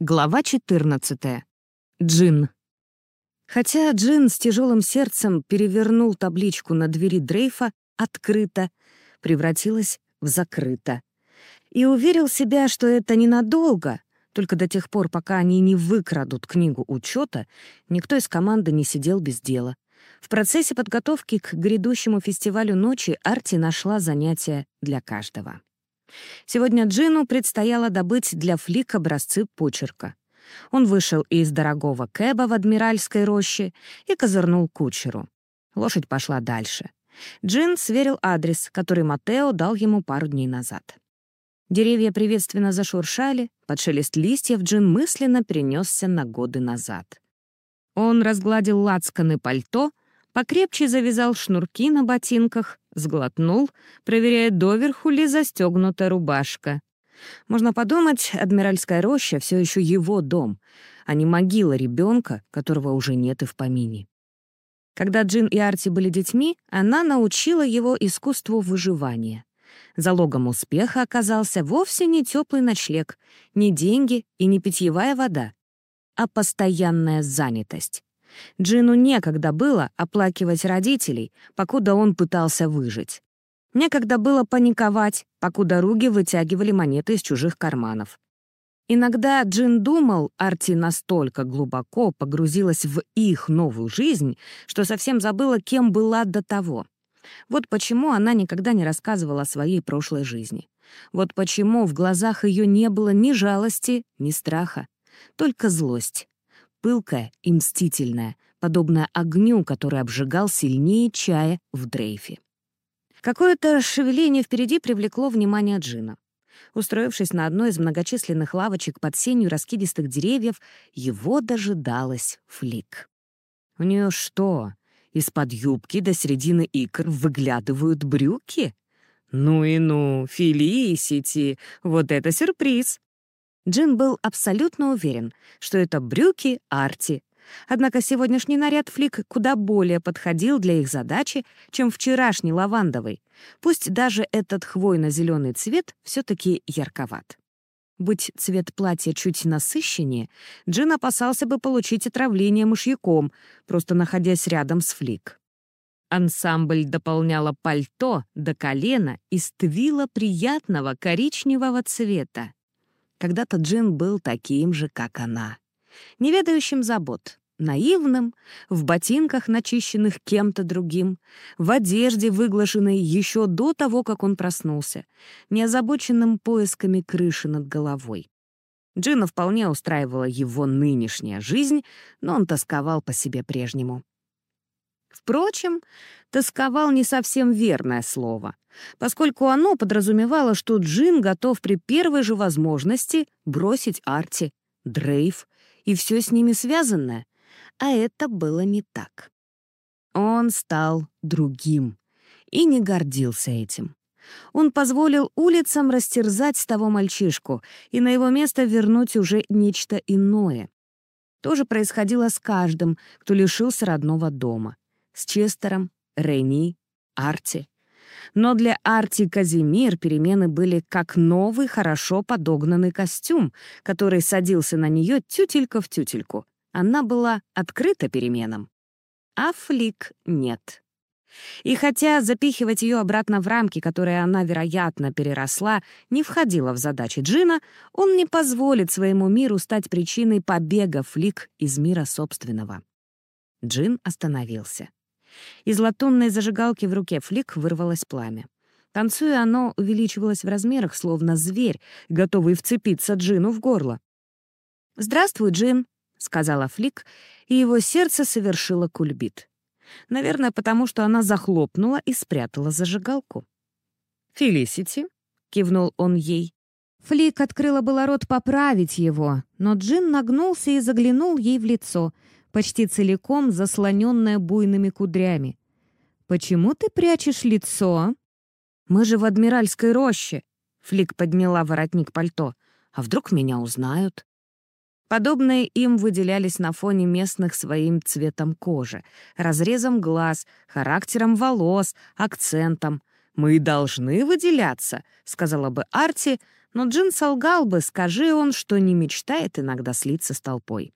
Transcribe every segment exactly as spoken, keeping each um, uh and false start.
Глава четырнадцатая. Джин. Хотя Джин с тяжелым сердцем перевернул табличку на двери Дрейфа «Открыто», превратилась в «Закрыто». И уверил себя, что это ненадолго, только до тех пор, пока они не выкрадут книгу учета, никто из команды не сидел без дела. В процессе подготовки к грядущему фестивалю ночи Арти нашла занятия для каждого. Сегодня Джину предстояло добыть для Флик образцы почерка. Он вышел из дорогого кэба в Адмиральской роще и козырнул кучеру. Лошадь пошла дальше. Джин сверил адрес, который Матео дал ему пару дней назад. Деревья приветственно зашуршали, под шелест листьев Джин мысленно перенесся на годы назад. Он разгладил лацканы пальто, покрепче завязал шнурки на ботинках, сглотнул, проверяя, доверху ли застегнута рубашка. Можно подумать, Адмиральская роща все еще его дом, а не могила ребенка, которого уже нет и в помине. Когда Джин и Арти были детьми, она научила его искусству выживания. Залогом успеха оказался вовсе не теплый ночлег, не деньги и не питьевая вода, а постоянная занятость. Джину некогда было оплакивать родителей, покуда он пытался выжить. Некогда было паниковать, покуда руги вытягивали монеты из чужих карманов. Иногда Джин думал, Арти настолько глубоко погрузилась в их новую жизнь, что совсем забыла, кем была до того. Вот почему она никогда не рассказывала о своей прошлой жизни. Вот почему в глазах ее не было ни жалости, ни страха, только злость. Пылкая и мстительная, подобная огню, который обжигал сильнее чая в Дрейфе. Какое-то шевеление впереди привлекло внимание Джина. Устроившись на одной из многочисленных лавочек под сенью раскидистых деревьев, его дожидалась Флик. У нее что, из-под юбки до середины икр выглядывают брюки? Ну и ну, Фелисити, вот это сюрприз! Джин был абсолютно уверен, что это брюки Арти. Однако сегодняшний наряд Флик куда более подходил для их задачи, чем вчерашний лавандовый. Пусть даже этот хвойно-зеленый цвет все-таки ярковат. Будь цвет платья чуть насыщеннее, Джин опасался бы получить отравление мышьяком, просто находясь рядом с Флик. Ансамбль дополняло пальто до колена из твила приятного коричневого цвета. Когда-то Джин был таким же, как она. Не ведающим забот, наивным, в ботинках, начищенных кем-то другим, в одежде, выглаженной еще до того, как он проснулся, не озабоченным поисками крыши над головой. Джина вполне устраивала его нынешняя жизнь, но он тосковал по себе прежнему. Впрочем, тосковал не совсем верное слово, поскольку оно подразумевало, что Джин готов при первой же возможности бросить Арти, Дрейф и все с ними связанное, а это было не так. Он стал другим и не гордился этим. Он позволил улицам растерзать того мальчишку и на его место вернуть уже нечто иное. То же происходило с каждым, кто лишился родного дома. С Честером, Рени, Арти. Но для Арти Казимир перемены были как новый, хорошо подогнанный костюм, который садился на нее тютелька в тютельку. Она была открыта переменам. А Флик нет. И хотя запихивать ее обратно в рамки, которые она, вероятно, переросла, не входило в задачи Джина, он не позволит своему миру стать причиной побега Флик из мира собственного. Джин остановился. Из латунной зажигалки в руке Флик вырвалось пламя. Танцуя, оно увеличивалось в размерах, словно зверь, готовый вцепиться Джину в горло. «Здравствуй, Джин», — сказала Флик, и его сердце совершило кульбит. Наверное, потому что она захлопнула и спрятала зажигалку. «Фелисити», — кивнул он ей. Флик открыла было рот поправить его, но Джин нагнулся и заглянул ей в лицо, почти целиком заслоненное буйными кудрями. «Почему ты прячешь лицо?» «Мы же в Адмиральской роще», — Флик подняла воротник пальто. «А вдруг меня узнают?» Подобные им выделялись на фоне местных своим цветом кожи, разрезом глаз, характером волос, акцентом. «Мы должны выделяться», — сказала бы Арти, Но Джин солгал бы, скажи он, что не мечтает иногда слиться с толпой.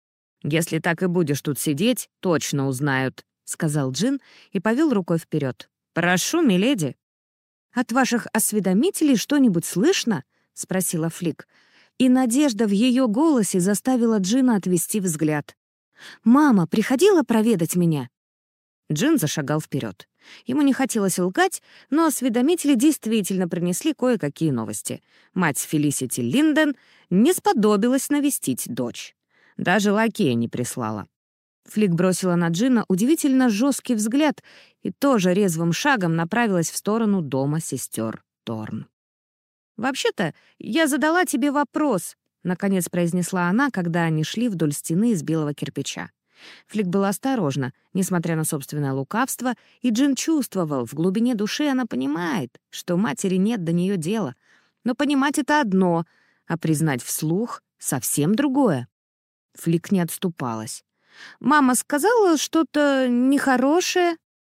«Если так и будешь тут сидеть, точно узнают», — сказал Джин и повел рукой вперед. «Прошу, миледи». «От ваших осведомителей что-нибудь слышно?» — спросила Флик. И надежда в ее голосе заставила Джина отвести взгляд. «Мама приходила проведать меня?» Джин зашагал вперед. Ему не хотелось лгать, но осведомители действительно принесли кое-какие новости. Мать Фелисити Линден не сподобилась навестить дочь. Даже лакея не прислала. Флик бросила на Джина удивительно жесткий взгляд и тоже резвым шагом направилась в сторону дома сестер Торн. «Вообще-то, я задала тебе вопрос», — наконец произнесла она, когда они шли вдоль стены из белого кирпича. Флик была осторожна, несмотря на собственное лукавство, и Джин чувствовал, в глубине души она понимает, что матери нет до нее дела. Но понимать — это одно, а признать вслух — совсем другое. Флик не отступалась. «Мама сказала что-то нехорошее?»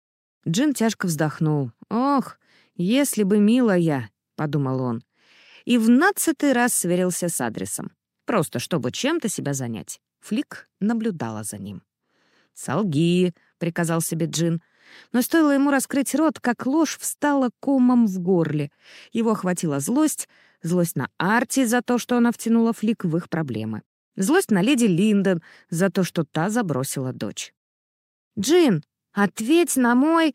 Джин тяжко вздохнул. «Ох, если бы милая», — подумал он. И в нацатый раз сверился с адресом. Просто чтобы чем-то себя занять. Флик наблюдала за ним. «Солги», — приказал себе Джин. Но стоило ему раскрыть рот, как ложь встала комом в горле. Его охватила злость, злость на Арти за то, что она втянула Флик в их проблемы. Злость на леди Линден за то, что та забросила дочь. «Джин, ответь на мой...»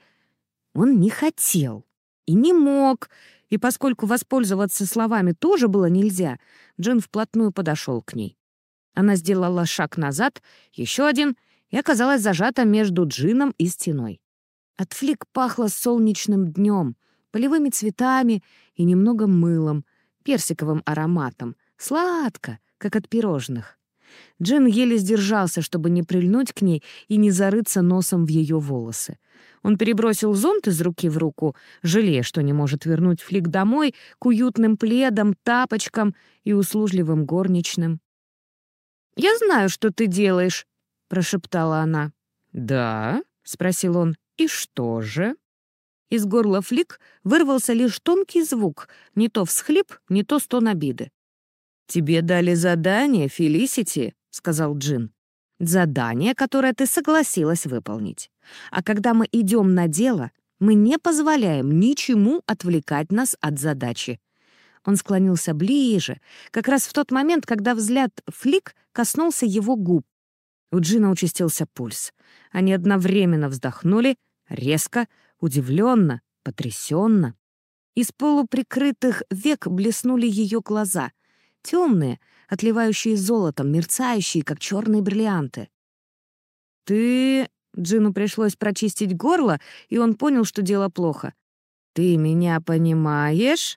Он не хотел и не мог, и поскольку воспользоваться словами тоже было нельзя, Джин вплотную подошел к ней. Она сделала шаг назад, еще один, и оказалась зажата между Джином и стеной. От Флик пахло солнечным днем, полевыми цветами и немного мылом, персиковым ароматом, сладко, как от пирожных. Джин еле сдержался, чтобы не прильнуть к ней и не зарыться носом в ее волосы. Он перебросил зонт из руки в руку, жалея, что не может вернуть Флик домой к уютным пледам, тапочкам и услужливым горничным. «Я знаю, что ты делаешь», — прошептала она. «Да?» — спросил он. «И что же?» Из горла Флик вырвался лишь тонкий звук, не то всхлип, не то стон обиды. «Тебе дали задание, Фелисити», — сказал Джин. «Задание, которое ты согласилась выполнить. А когда мы идем на дело, мы не позволяем ничему отвлекать нас от задачи». Он склонился ближе, как раз в тот момент, когда взгляд Флик коснулся его губ. У Джина участился пульс. Они одновременно вздохнули, резко, удивленно, потрясенно. Из полуприкрытых век блеснули ее глаза, темные, отливающие золотом, мерцающие, как черные бриллианты. «Ты...» — Джину пришлось прочистить горло, и он понял, что дело плохо. «Ты меня понимаешь?»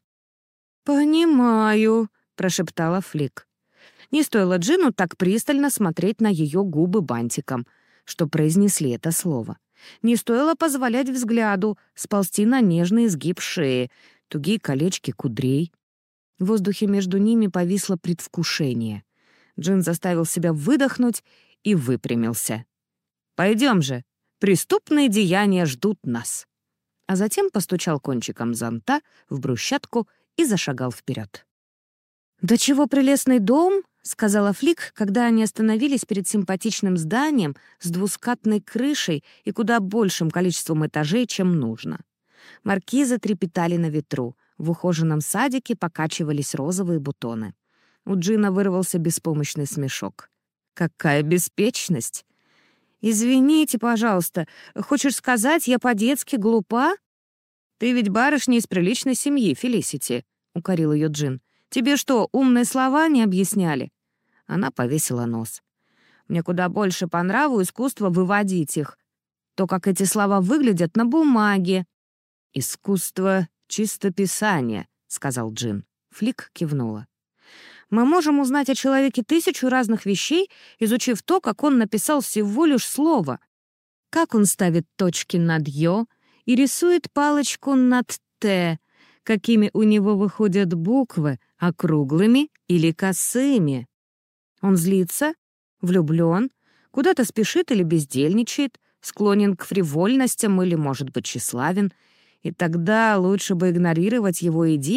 «Понимаю», — прошептала Флик. Не стоило Джину так пристально смотреть на ее губы бантиком, что произнесли это слово. Не стоило позволять взгляду сползти на нежный изгиб шеи, тугие колечки кудрей. В воздухе между ними повисло предвкушение. Джин заставил себя выдохнуть и выпрямился. «Пойдем же, преступные деяния ждут нас». А затем постучал кончиком зонта в брусчатку и зашагал вперед. «Да чего прелестный дом!» — сказала Флик, когда они остановились перед симпатичным зданием с двускатной крышей и куда большим количеством этажей, чем нужно. Маркизы трепетали на ветру, в ухоженном садике покачивались розовые бутоны. У Джина вырвался беспомощный смешок. «Какая беспечность!» «Извините, пожалуйста, хочешь сказать, я по-детски глупа?» «Ты ведь барышня из приличной семьи, Фелисити», — укорил ее Джин. «Тебе что, умные слова не объясняли?» Она повесила нос. «Мне куда больше по нраву искусство выводить их. То, как эти слова выглядят на бумаге». «Искусство чистописания», — сказал Джин. Флик кивнула. «Мы можем узнать о человеке тысячу разных вещей, изучив то, как он написал всего лишь слово. Как он ставит точки над «ё» и рисует палочку над «т», какими у него выходят буквы, округлыми или косыми. Он злится, влюблен, куда-то спешит или бездельничает, склонен к фривольностям или, может быть, тщеславен. И тогда лучше бы игнорировать его идеи,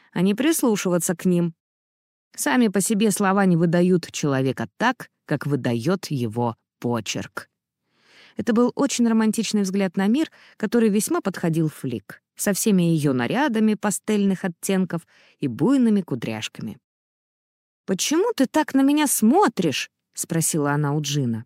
а не прислушиваться к ним. Сами по себе слова не выдают человека так, как выдает его почерк. Это был очень романтичный взгляд на мир, который весьма подходил Флик, со всеми ее нарядами пастельных оттенков и буйными кудряшками. «Почему ты так на меня смотришь?» — спросила она у Джина.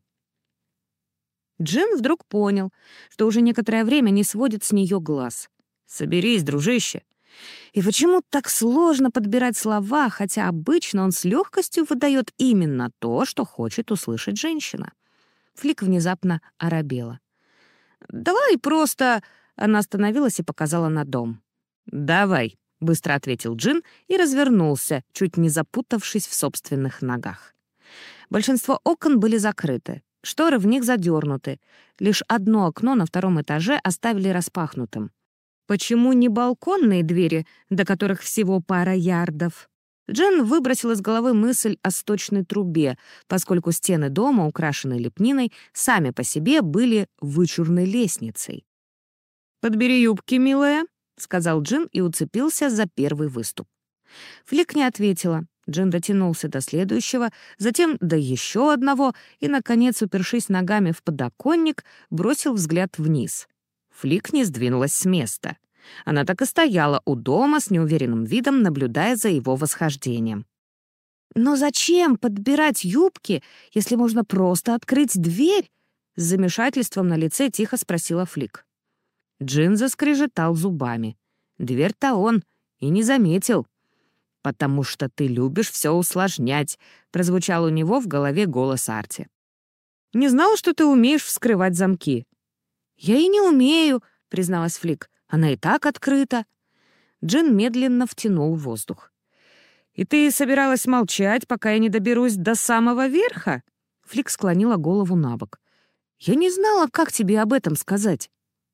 Джин вдруг понял, что уже некоторое время не сводит с нее глаз. «Соберись, дружище!» И почему так сложно подбирать слова, хотя обычно он с легкостью выдает именно то, что хочет услышать женщина? Флик внезапно оробела. «Давай просто...» — она остановилась и показала на дом. «Давай», — быстро ответил Джин и развернулся, чуть не запутавшись в собственных ногах. Большинство окон были закрыты, шторы в них задернуты. Лишь одно окно на втором этаже оставили распахнутым. Почему не балконные двери, до которых всего пара ярдов? Джин выбросил из головы мысль о сточной трубе, поскольку стены дома, украшенные лепниной, сами по себе были вычурной лестницей. «Подбери юбки, милая», — сказал Джин и уцепился за первый выступ. Флик не ответила. Джин дотянулся до следующего, затем до еще одного и, наконец, упершись ногами в подоконник, бросил взгляд вниз. Флик не сдвинулась с места. Она так и стояла у дома с неуверенным видом, наблюдая за его восхождением. «Но зачем подбирать юбки, если можно просто открыть дверь?» С замешательством на лице тихо спросила Флик. Джин заскрежетал зубами. Дверь-то он и не заметил. «Потому что ты любишь все усложнять», — прозвучал у него в голове голос Арти. «Не знала, что ты умеешь вскрывать замки». «Я и не умею», — призналась Флик. «Она и так открыта». Джин медленно втянул воздух. «И ты собиралась молчать, пока я не доберусь до самого верха?» Флик склонила голову на бок. «Я не знала, как тебе об этом сказать».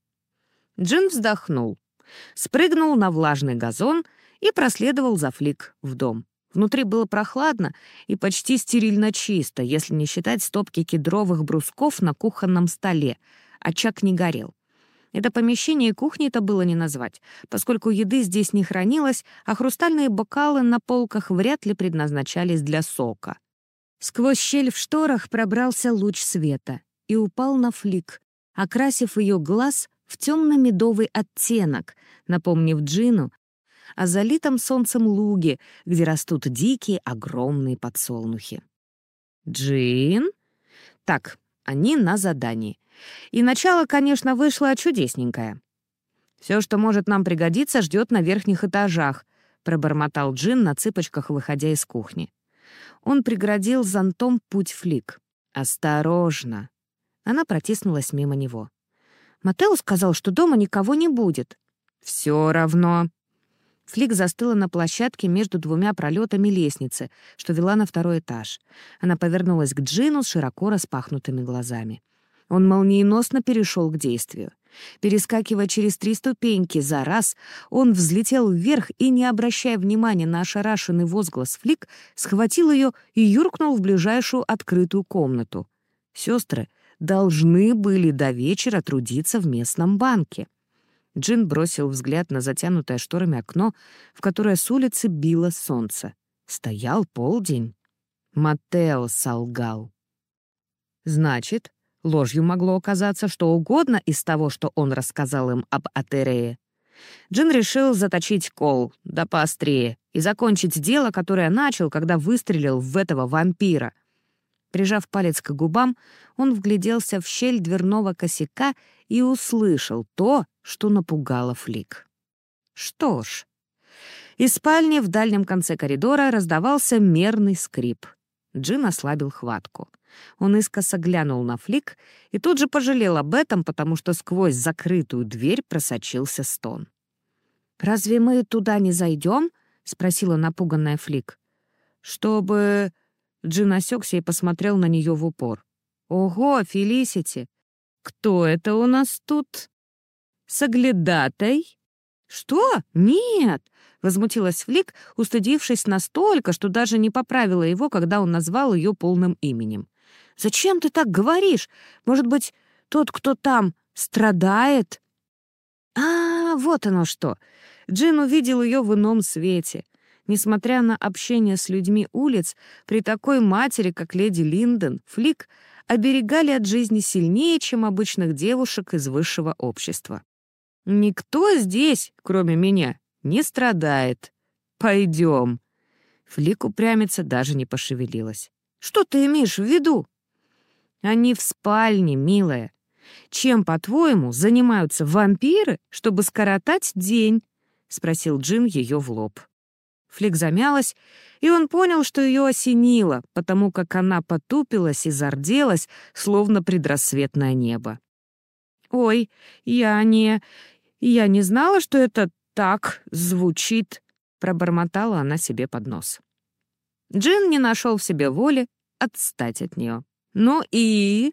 Джин вздохнул, спрыгнул на влажный газон и проследовал за Флик в дом. Внутри было прохладно и почти стерильно чисто, если не считать стопки кедровых брусков на кухонном столе. Очаг не горел. Это помещение кухни-то было не назвать, поскольку еды здесь не хранилось, а хрустальные бокалы на полках вряд ли предназначались для сока. Сквозь щель в шторах пробрался луч света и упал на Флик, окрасив ее глаз в темно-медовый оттенок, напомнив Джину о залитом солнцем луге, где растут дикие огромные подсолнухи. «Джин?» «Так, они на задании. И начало, конечно, вышло чудесненькое. Все, что может нам пригодиться, ждет на верхних этажах», — пробормотал Джин на цыпочках, выходя из кухни. Он преградил зонтом путь Флик. «Осторожно!» Она протиснулась мимо него. «Матео сказал, что дома никого не будет». «Все равно». Флик застыла на площадке между двумя пролетами лестницы, что вела на второй этаж. Она повернулась к Джину с широко распахнутыми глазами. Он молниеносно перешел к действию. Перескакивая через три ступеньки за раз, он взлетел вверх и, не обращая внимания на ошарашенный возглас Флик, схватил ее и юркнул в ближайшую открытую комнату. Сестры должны были до вечера трудиться в местном банке. Джин бросил взгляд на затянутое шторами окно, в которое с улицы било солнце. Стоял полдень. Маттео солгал. Значит, ложью могло оказаться что угодно из того, что он рассказал им об Атерее. Джин решил заточить кол, да поострее, и закончить дело, которое начал, когда выстрелил в этого вампира. Прижав палец к губам, он вгляделся в щель дверного косяка и услышал то, что напугало Флик. Что ж, из спальни в дальнем конце коридора раздавался мерный скрип. Джин ослабил хватку. Он искоса глянул на Флик и тут же пожалел об этом, потому что сквозь закрытую дверь просочился стон. «Разве мы туда не зайдем?» — спросила напуганная Флик. «Чтобы...» Джин осекся и посмотрел на нее в упор. «Ого, Фелисити! Кто это у нас тут? Соглядатай?» «Что? Нет!» — возмутилась Флик, устыдившись настолько, что даже не поправила его, когда он назвал ее полным именем. «Зачем ты так говоришь? Может быть, тот, кто там, страдает?» «А, вот оно что!» Джин увидел ее в ином свете. Несмотря на общение с людьми улиц, при такой матери, как леди Линден, Флик оберегали от жизни сильнее, чем обычных девушек из высшего общества. «Никто здесь, кроме меня, не страдает. Пойдем». Флик упрямиться даже не пошевелилась. «Что ты имеешь в виду?» «Они в спальне, милая. Чем, по-твоему, занимаются вампиры, чтобы скоротать день?» — спросил Джин ее в лоб. Флик замялась, и он понял, что ее осенило, потому как она потупилась и зарделась, словно предрассветное небо. «Ой, я не... я не знала, что это так звучит», — пробормотала она себе под нос. Джин не нашел в себе воли отстать от нее. «Ну и...»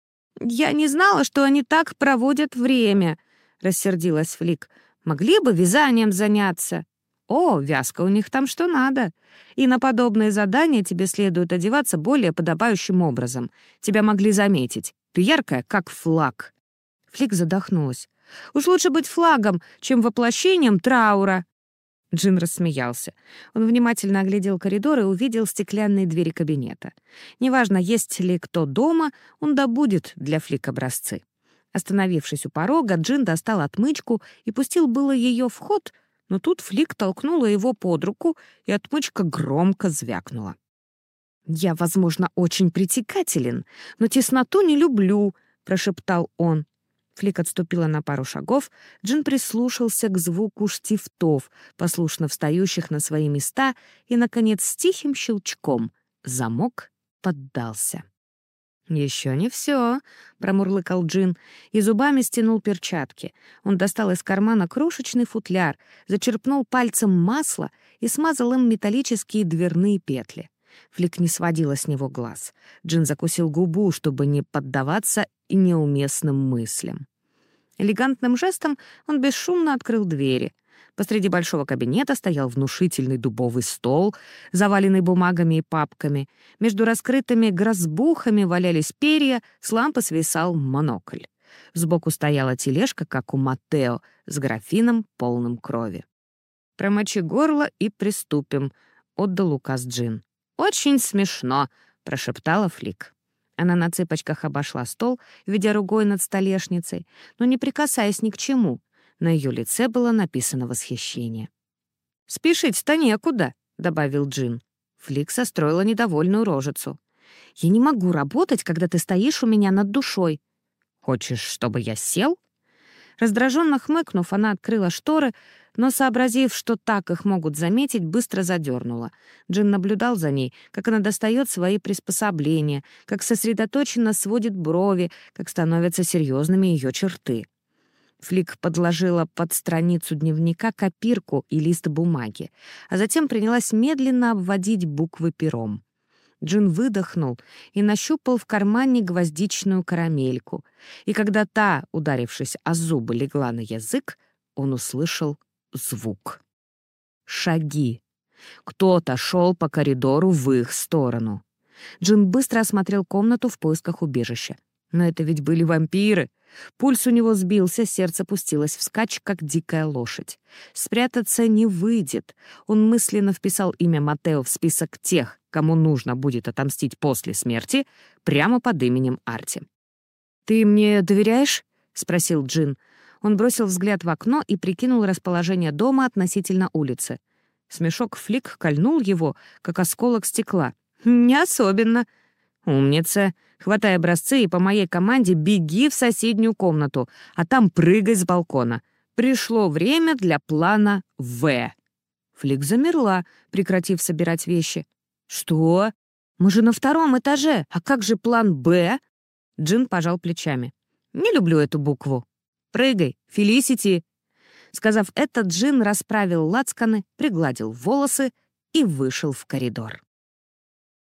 «Я не знала, что они так проводят время», — рассердилась Флик. «Могли бы вязанием заняться». «О, вязка у них там что надо. И на подобные задания тебе следует одеваться более подобающим образом. Тебя могли заметить. Ты яркая, как флаг». Флик задохнулась. «Уж лучше быть флагом, чем воплощением траура». Джин рассмеялся. Он внимательно оглядел коридор и увидел стеклянные двери кабинета. Неважно, есть ли кто дома, он добудет для Флик образцы. Остановившись у порога, Джин достал отмычку и пустил было ее в ход, но тут Флик толкнула его под руку, и отмычка громко звякнула. «Я, возможно, очень притекателен, но тесноту не люблю», — прошептал он. Флик отступила на пару шагов, Джин прислушался к звуку штифтов, послушно встающих на свои места, и, наконец, с тихим щелчком замок поддался. «Еще не все», — промурлыкал Джин, и зубами стянул перчатки. Он достал из кармана крошечный футляр, зачерпнул пальцем масло и смазал им металлические дверные петли. Флик не сводила с него глаз. Джин закусил губу, чтобы не поддаваться и неуместным мыслям. Элегантным жестом он бесшумно открыл двери. Посреди большого кабинета стоял внушительный дубовый стол, заваленный бумагами и папками. Между раскрытыми грозбухами валялись перья, с лампы свисал монокль. Сбоку стояла тележка, как у Маттео, с графином, полным крови. «Промочи горло и приступим», — отдал указ Джин. «Очень смешно», — прошептала Флик. Она на цыпочках обошла стол, ведя рукой над столешницей, но не прикасаясь ни к чему. На ее лице было написано восхищение. «Спешить-то некуда», — добавил Джин. Флик состроила недовольную рожицу. «Я не могу работать, когда ты стоишь у меня над душой». «Хочешь, чтобы я сел?» Раздраженно хмыкнув, она открыла шторы, но, сообразив, что так их могут заметить, быстро задернула. Джин наблюдал за ней, как она достает свои приспособления, как сосредоточенно сводит брови, как становятся серьезными ее черты. Флик подложила под страницу дневника копирку и лист бумаги, а затем принялась медленно обводить буквы пером. Джин выдохнул и нащупал в кармане гвоздичную карамельку, и когда та, ударившись о зубы, легла на язык, он услышал звук. Шаги. Кто-то шел по коридору в их сторону. Джин быстро осмотрел комнату в поисках убежища. Но это ведь были вампиры. Пульс у него сбился, сердце пустилось вскачь, как дикая лошадь. Спрятаться не выйдет. Он мысленно вписал имя Маттео в список тех, кому нужно будет отомстить после смерти, прямо под именем Арти. «Ты мне доверяешь?» — спросил Джин. Он бросил взгляд в окно и прикинул расположение дома относительно улицы. Смешок Флик кольнул его, как осколок стекла. «Не особенно». «Умница. Хватай образцы и по моей команде беги в соседнюю комнату, а там прыгай с балкона. Пришло время для плана В». Флик замерла, прекратив собирать вещи. «Что? Мы же на втором этаже. А как же план Б?» Джин пожал плечами. «Не люблю эту букву. Прыгай, Фелисити». Сказав это, Джин расправил лацканы, пригладил волосы и вышел в коридор.